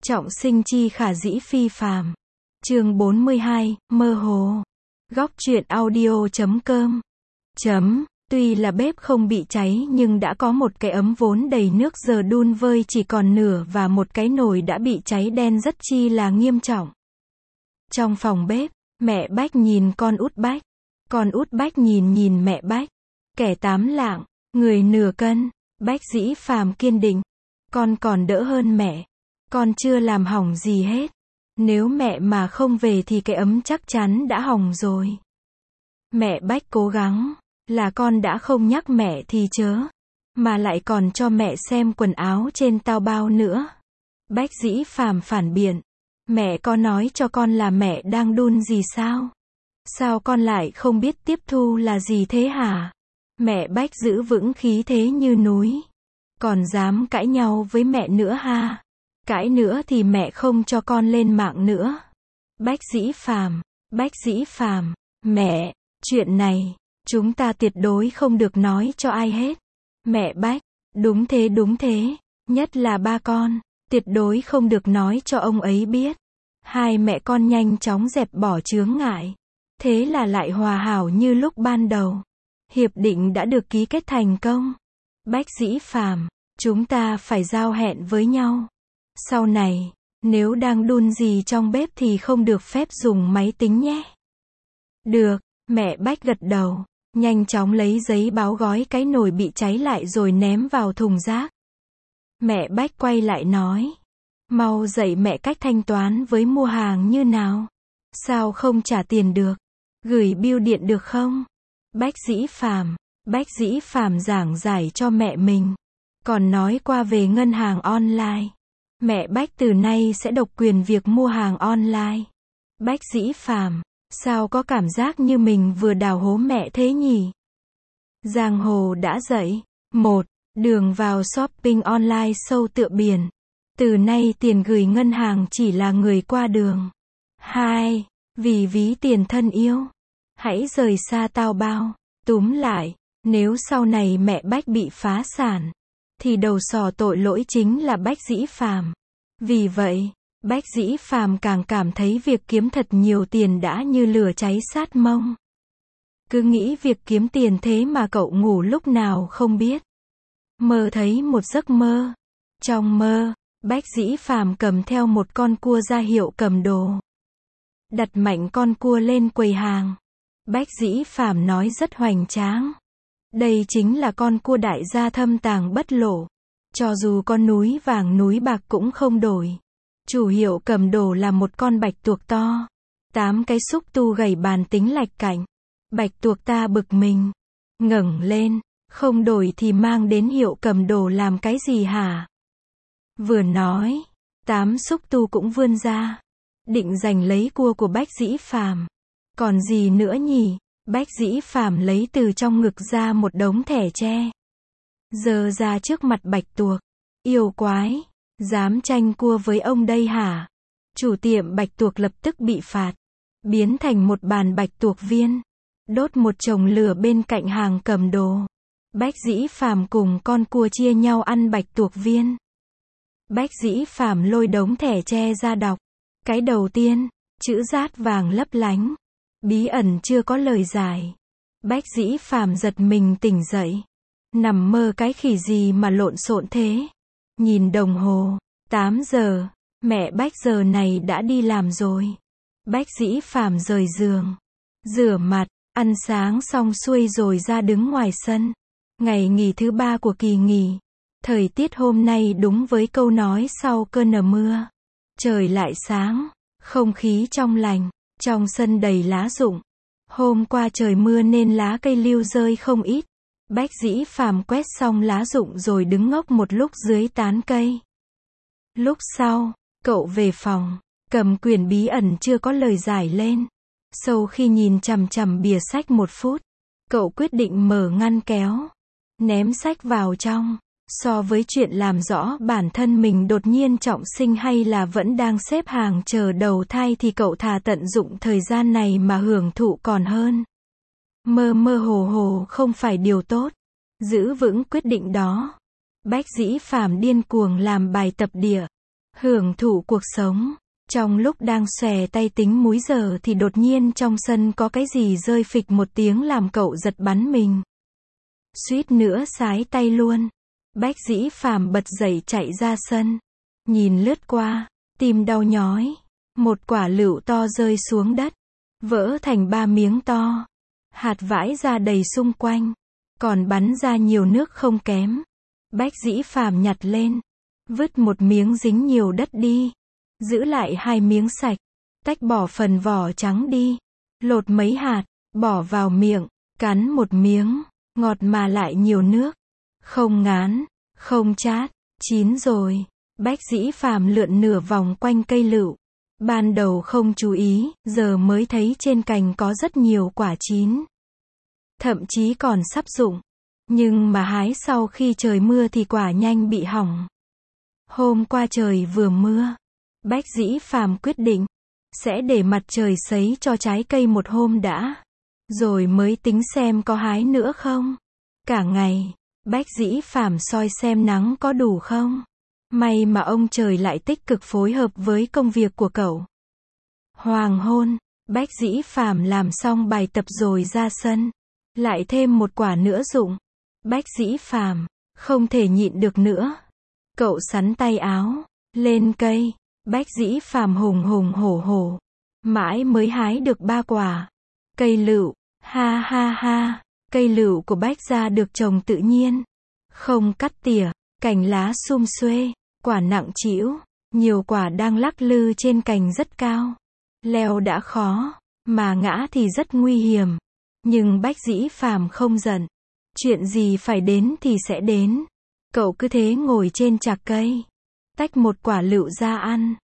Trọng sinh chi khả dĩ phi phàm. Chương 42, mơ hồ. Góc truyện audio.com. Tuy là bếp không bị cháy nhưng đã có một cái ấm vốn đầy nước giờ đun vơi chỉ còn nửa và một cái nồi đã bị cháy đen rất chi là nghiêm trọng. Trong phòng bếp, mẹ Bách nhìn con út Bách. Con út Bách nhìn mẹ Bách. Kẻ 8 lạng, người nửa cân. Bách dĩ phàm kiên định. Con còn đỡ hơn mẹ. Con chưa làm hỏng gì hết. Nếu mẹ mà không về thì cái ấm chắc chắn đã hỏng rồi. Mẹ Bách cố gắng. Là con đã không nhắc mẹ thì chớ. Mà lại còn cho mẹ xem quần áo trên tao bao nữa. Bách dĩ phàm phản biện. Mẹ có nói cho con là mẹ đang đun gì sao? Sao con lại không biết tiếp thu là gì thế hả? Mẹ Bách giữ vững khí thế như núi. Còn dám cãi nhau với mẹ nữa ha? Cãi nữa thì mẹ không cho con lên mạng nữa. Bách dĩ phàm, mẹ, chuyện này, chúng ta tuyệt đối không được nói cho ai hết. Mẹ Bách, đúng thế, nhất là ba con, tuyệt đối không được nói cho ông ấy biết. Hai mẹ con nhanh chóng dẹp bỏ chướng ngại. Thế là lại hòa hảo như lúc ban đầu. Hiệp định đã được ký kết thành công. Bách dĩ phàm, chúng ta phải giao hẹn với nhau. Sau này, nếu đang đun gì trong bếp thì không được phép dùng máy tính nhé. Được, mẹ Bách gật đầu, nhanh chóng lấy giấy báo gói cái nồi bị cháy lại rồi ném vào thùng rác. Mẹ Bách quay lại nói, mau dạy mẹ cách thanh toán với mua hàng như nào. Sao không trả tiền được? Gửi bưu điện được không? Bách dĩ phàm giảng giải cho mẹ mình. Còn nói qua về ngân hàng online. Mẹ Bách từ nay sẽ độc quyền việc mua hàng online. Bách dĩ phàm, sao có cảm giác như mình vừa đào hố mẹ thế nhỉ? Giang hồ đã dậy. 1. Đường vào shopping online sâu tựa biển. Từ nay tiền gửi ngân hàng chỉ là người qua đường. 2. Vì ví tiền thân yêu. Hãy rời xa tao bao. Túm lại, nếu sau này mẹ Bách bị phá sản, thì đầu sò tội lỗi chính là Bách dĩ phàm. Vì vậy, Bách dĩ phàm càng cảm thấy việc kiếm thật nhiều tiền đã như lửa cháy sát mông. Cứ nghĩ việc kiếm tiền thế mà cậu ngủ lúc nào không biết. Mơ thấy một giấc mơ. Trong mơ, Bách dĩ phàm cầm theo một con cua ra hiệu cầm đồ. Đặt mạnh con cua lên quầy hàng. Bách dĩ phàm nói rất hoành tráng. Đây chính là con cua đại gia thâm tàng bất lộ. Cho dù con núi vàng núi bạc cũng không đổi. Chủ hiệu cầm đồ là một con bạch tuộc to. 8 cái xúc tu gầy bàn tính lạch cạnh. Bạch tuộc ta bực mình. Ngẩng lên, không đổi thì mang đến hiệu cầm đồ làm cái gì hả? Vừa nói, 8 xúc tu cũng vươn ra. Định giành lấy cua của Bách dĩ phàm. Còn gì nữa nhỉ? Bách dĩ phàm lấy từ trong ngực ra một đống thẻ tre. Giơ ra trước mặt bạch tuộc. Yêu quái, dám tranh cua với ông đây hả? Chủ tiệm bạch tuộc lập tức bị phạt. Biến thành một bàn bạch tuộc viên. Đốt một chồng lửa bên cạnh hàng cầm đồ. Bách dĩ phàm cùng con cua chia nhau ăn bạch tuộc viên. Bách dĩ phàm lôi đống thẻ tre ra đọc. Cái đầu tiên, chữ rát vàng lấp lánh. Bí ẩn chưa có lời giải. Bách dĩ phàm giật mình tỉnh dậy. Nằm mơ cái khỉ gì mà lộn xộn thế. Nhìn đồng hồ, 8 giờ, mẹ Bách giờ này đã đi làm rồi. Bách dĩ phàm rời giường, rửa mặt, ăn sáng xong xuôi rồi ra đứng ngoài sân. Ngày nghỉ thứ 3 của kỳ nghỉ. Thời tiết hôm nay đúng với câu nói sau cơn mưa. Trời lại sáng, không khí trong lành, trong sân đầy lá rụng. Hôm qua trời mưa nên lá cây liu rơi không ít. Bách dĩ phàm quét xong lá rụng rồi đứng ngốc một lúc dưới tán cây. Lúc sau, cậu về phòng, cầm quyển bí ẩn chưa có lời giải lên. Sau khi nhìn chằm chằm bìa sách một phút, cậu quyết định mở ngăn kéo, ném sách vào trong. So với chuyện làm rõ bản thân mình đột nhiên trọng sinh hay là vẫn đang xếp hàng chờ đầu thai thì cậu thà tận dụng thời gian này mà hưởng thụ còn hơn. Mơ mơ hồ hồ không phải điều tốt. Giữ vững quyết định đó. Bách dĩ phàm điên cuồng làm bài tập địa. hưởng thụ cuộc sống. Trong lúc đang xòe tay tính múi giờ thì đột nhiên trong sân có cái gì rơi phịch một tiếng làm cậu giật bắn mình. Suýt nữa sái tay luôn. Bách Dĩ Phàm bật dậy chạy ra sân. Nhìn lướt qua, tim đau nhói. Một quả lựu to rơi xuống đất. Vỡ thành 3 miếng to. Hạt vãi ra đầy xung quanh. Còn bắn ra nhiều nước không kém. Bách Dĩ Phàm nhặt lên. Vứt một miếng dính nhiều đất đi. Giữ lại 2 miếng sạch. Tách bỏ phần vỏ trắng đi. Lột mấy hạt. Bỏ vào miệng. Cắn một miếng. Ngọt mà lại nhiều nước. Không ngán. Không chát. Chín rồi. Bách Dĩ Phàm lượn nửa vòng quanh cây lựu. Ban đầu không chú ý, giờ mới thấy trên cành có rất nhiều quả chín. Thậm chí còn sắp rụng. Nhưng mà hái sau khi trời mưa thì quả nhanh bị hỏng. Hôm qua trời vừa mưa. Bách Dĩ Phàm quyết định sẽ để mặt trời sấy cho trái cây một hôm đã. Rồi mới tính xem có hái nữa không. Cả ngày, Bách Dĩ Phàm soi xem nắng có đủ không. May mà ông trời lại tích cực phối hợp với công việc của cậu. Hoàng hôn, Bách Dĩ Phàm làm xong bài tập rồi ra sân. Lại thêm một quả nữa rụng. Bách Dĩ Phàm không thể nhịn được nữa. Cậu xắn tay áo, lên cây. Bách Dĩ Phàm hùng hùng hổ hổ. Mãi mới hái được 3 quả. Cây lựu, ha ha ha. Cây lựu của Bách gia được trồng tự nhiên. Không cắt tỉa, cành lá sum xuê, quả nặng trĩu. Nhiều quả đang lắc lư trên cành rất cao. Leo đã khó, mà ngã thì rất nguy hiểm. Nhưng Bách Dĩ Phàm không giận. Chuyện gì phải đến thì sẽ đến. Cậu cứ thế ngồi trên chạc cây. Tách một quả lựu ra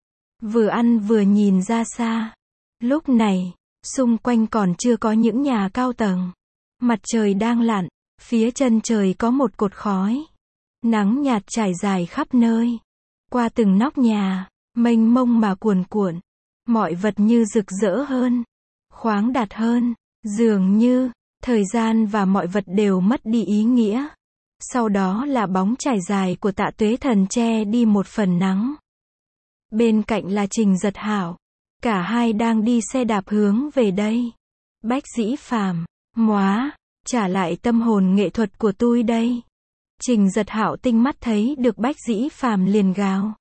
ăn vừa nhìn ra xa. Lúc này, xung quanh còn chưa có những nhà cao tầng. Mặt trời đang lặn, phía chân trời có một cột khói. Nắng nhạt trải dài khắp nơi. Qua từng nóc nhà, mênh mông mà cuồn cuộn. Mọi vật như rực rỡ hơn, khoáng đạt hơn. Dường như, thời gian và mọi vật đều mất đi ý nghĩa. Sau đó là bóng trải dài của Tạ Tuế Thần che đi một phần nắng. Bên cạnh là Trình Giật Hảo. Cả hai đang đi xe đạp hướng về đây. Bách Dĩ Phàm, móa, trả lại tâm hồn nghệ thuật của tôi đây. Trình Giật Hảo tinh mắt thấy được Bách Dĩ Phàm liền gào.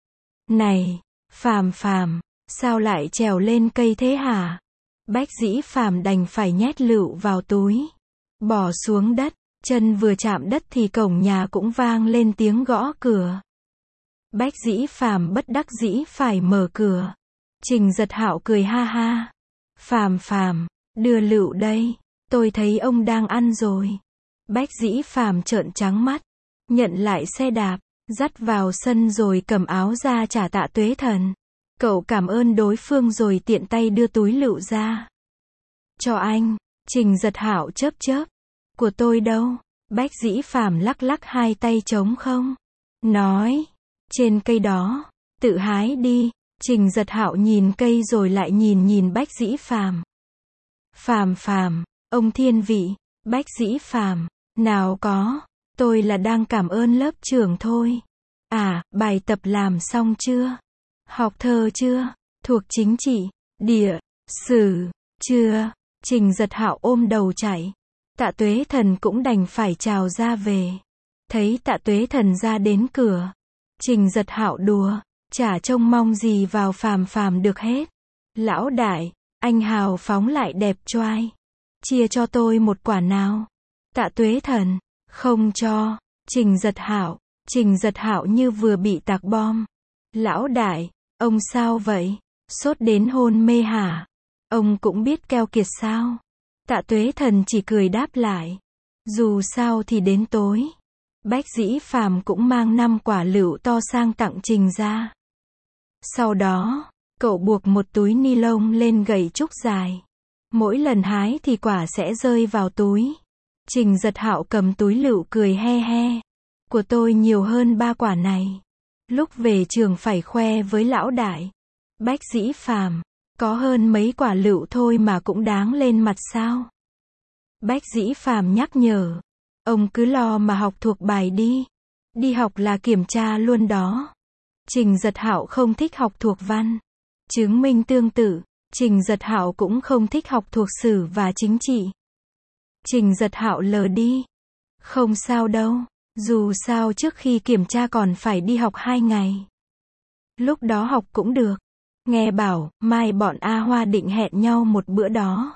Này, Phàm Phàm, sao lại trèo lên cây thế hả? Bách Dĩ Phàm đành phải nhét lựu vào túi. Bỏ xuống đất, chân vừa chạm đất thì cổng nhà cũng vang lên tiếng gõ cửa. Bách Dĩ Phàm bất đắc dĩ phải mở cửa. Trình Giật Hạo cười ha ha. Phàm Phàm, đưa lựu đây, tôi thấy ông đang ăn rồi. Bách Dĩ Phàm trợn trắng mắt, nhận lại xe đạp, dắt vào sân rồi cầm áo ra trả Tạ Tuế Thần. Cậu cảm ơn đối phương rồi tiện tay đưa túi lựu ra. Cho anh. Trình Giật Hạo chớp chớp. Của tôi đâu? Bách Dĩ Phàm lắc lắc hai tay trống không. Nói. Trên cây đó. Tự hái đi. Trình Giật Hạo nhìn cây rồi lại nhìn Bách Dĩ Phàm. Phàm Phàm, ông thiên vị. Bách Dĩ Phàm, nào có. Tôi là đang cảm ơn lớp trưởng thôi. À, bài tập làm xong chưa? Học thơ chưa? Thuộc chính trị, địa, sử, chưa? Trình Giật Hạo ôm đầu chạy. Tạ Tuế Thần cũng đành phải chào ra về. Thấy Tạ Tuế Thần ra đến cửa. Trình Giật Hạo đùa. Chả trông mong gì vào Phàm Phàm được hết. Lão đại, anh hào phóng lại đẹp choai. Chia cho tôi một quả nào. Tạ Tuế Thần, không cho. Trình Giật Hạo như vừa bị tạc bom. Lão đại, ông sao vậy? Sốt đến hôn mê hả? Ông cũng biết keo kiệt sao? Tạ Tuế Thần chỉ cười đáp lại. Dù sao thì đến tối. Bách Dĩ Phàm cũng mang 5 quả lựu to sang tặng Trình ra. Sau đó, cậu buộc một túi ni lông lên gậy trúc dài. Mỗi lần hái thì quả sẽ rơi vào túi. Trình Giật Hạo cầm túi lựu cười he he. Của tôi nhiều hơn 3 quả này. Lúc về trường phải khoe với lão đại. Bách Dĩ Phàm, có hơn mấy quả lựu thôi mà cũng đáng lên mặt sao? Bách Dĩ Phàm nhắc nhở. Ông cứ lo mà học thuộc bài đi. Đi học là kiểm tra luôn đó. Trình Giật Hạo không thích học thuộc văn. Chứng minh tương tự, Trình Giật Hạo cũng không thích học thuộc sử và chính trị. Trình Giật Hạo lờ đi. Không sao đâu, dù sao trước khi kiểm tra còn phải đi học 2 ngày. Lúc đó học cũng được. Nghe bảo, mai bọn A Hoa định hẹn nhau một bữa đó.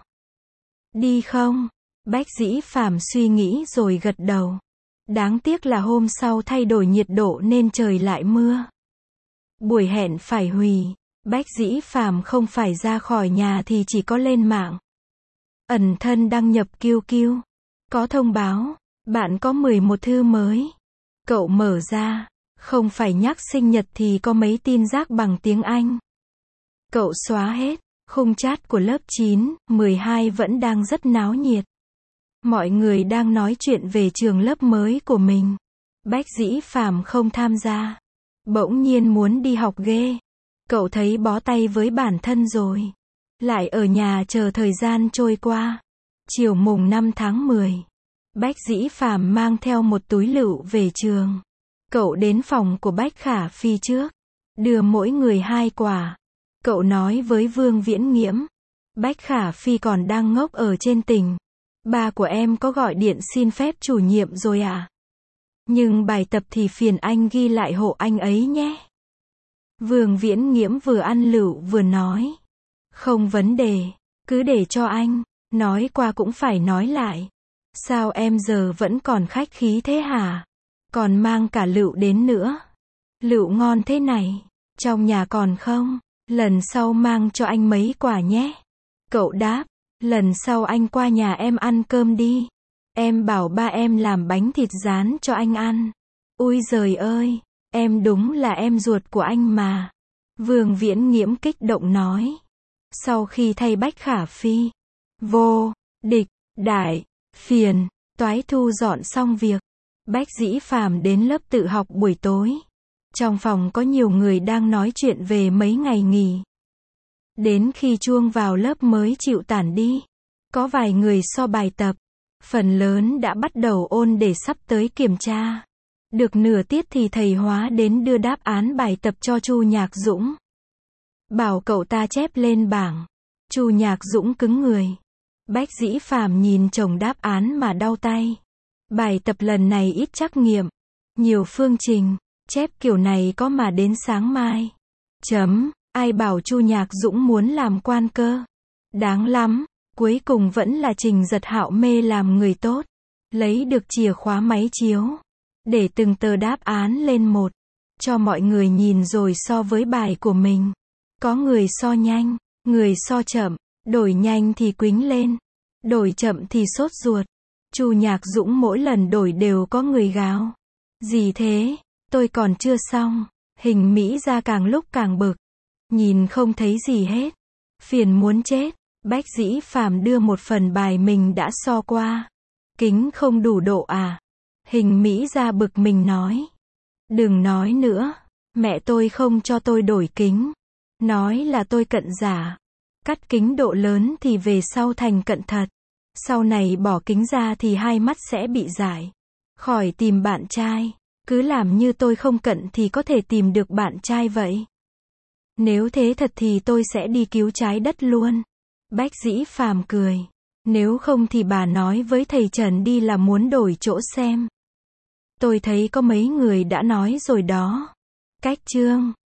Đi không? Bách Dĩ Phàm suy nghĩ rồi gật đầu. Đáng tiếc là hôm sau thay đổi nhiệt độ nên trời lại mưa. Buổi hẹn phải hủy. Bách Dĩ Phàm không phải ra khỏi nhà thì chỉ có lên mạng. Ẩn thân đăng nhập QQ. Có thông báo, bạn có 11 thư mới. Cậu mở ra, không phải nhắc sinh nhật thì có mấy tin rác bằng tiếng Anh. Cậu xóa hết, khung chat của lớp 9, 12 vẫn đang rất náo nhiệt. Mọi người đang nói chuyện về trường lớp mới của mình. Bách Dĩ Phàm không tham gia. Bỗng nhiên muốn đi học ghê. Cậu thấy bó tay với bản thân rồi. Lại ở nhà chờ thời gian trôi qua. Chiều mùng 5 tháng 10. Bách Dĩ Phàm mang theo một túi lựu về trường. Cậu đến phòng của Bách Khả Phi trước. Đưa mỗi người 2 quả. Cậu nói với Vương Viễn Nghiễm. Bách Khả Phi còn đang ngốc ở trên tỉnh. Ba của em có gọi điện xin phép chủ nhiệm rồi à? Nhưng bài tập thì phiền anh ghi lại hộ anh ấy nhé. Vương Viễn Nghiễm vừa ăn lựu vừa nói. Không vấn đề, cứ để cho anh. Nói qua cũng phải nói lại. Sao em giờ vẫn còn khách khí thế hả? Còn mang cả lựu đến nữa. Lựu ngon thế này. Trong nhà còn không? Lần sau mang cho anh mấy quả nhé. Cậu đáp. Lần sau anh qua nhà em ăn cơm đi. Em bảo ba em làm bánh thịt rán cho anh ăn. Ui giời ơi, em đúng là em ruột của anh mà. Vương Viễn Nghiễm kích động nói. Sau khi thay Bách Khả Phi, vô, địch, đại, phiền, toái thu dọn xong việc, Bách Dĩ Phàm đến lớp tự học buổi tối. Trong phòng có nhiều người đang nói chuyện về mấy ngày nghỉ. Đến khi chuông vào lớp mới chịu tản đi. Có vài người so bài tập. Phần lớn đã bắt đầu ôn để sắp tới kiểm tra. Được nửa tiết thì thầy hóa đến đưa đáp án bài tập cho Chu Nhạc Dũng. Bảo cậu ta chép lên bảng. Chu Nhạc Dũng cứng người. Bách Dĩ Phàm nhìn chồng đáp án mà đau tay. Bài tập lần này ít trắc nghiệm. Nhiều phương trình. Chép kiểu này có mà đến sáng mai. Ai bảo Chu Nhạc Dũng muốn làm quan cơ. Đáng lắm. Cuối cùng vẫn là Trình Giật Hạo mê làm người tốt. Lấy được chìa khóa máy chiếu. Để từng tờ đáp án lên một. Cho mọi người nhìn rồi so với bài của mình. Có người so nhanh, người so chậm. Đổi nhanh thì quính lên. Đổi chậm thì sốt ruột. Chu Nhạc Dũng mỗi lần đổi đều có người gào. Gì thế? Tôi còn chưa xong. Hình Mỹ ra càng lúc càng bực. Nhìn không thấy gì hết. Phiền muốn chết. Bách Dĩ Phàm đưa một phần bài mình đã so qua. Kính không đủ độ à? Hình Mỹ ra bực mình nói. Đừng nói nữa. Mẹ tôi không cho tôi đổi kính. Nói là tôi cận giả. Cắt kính độ lớn thì về sau thành cận thật. Sau này bỏ kính ra thì hai mắt sẽ bị dại. Khỏi tìm bạn trai. Cứ làm như tôi không cận thì có thể tìm được bạn trai vậy. Nếu thế thật thì tôi sẽ đi cứu trái đất luôn. Bách Dĩ Phàm cười. Nếu không thì bà nói với thầy Trần đi là muốn đổi chỗ xem. Tôi thấy có mấy người đã nói rồi đó. Cách chương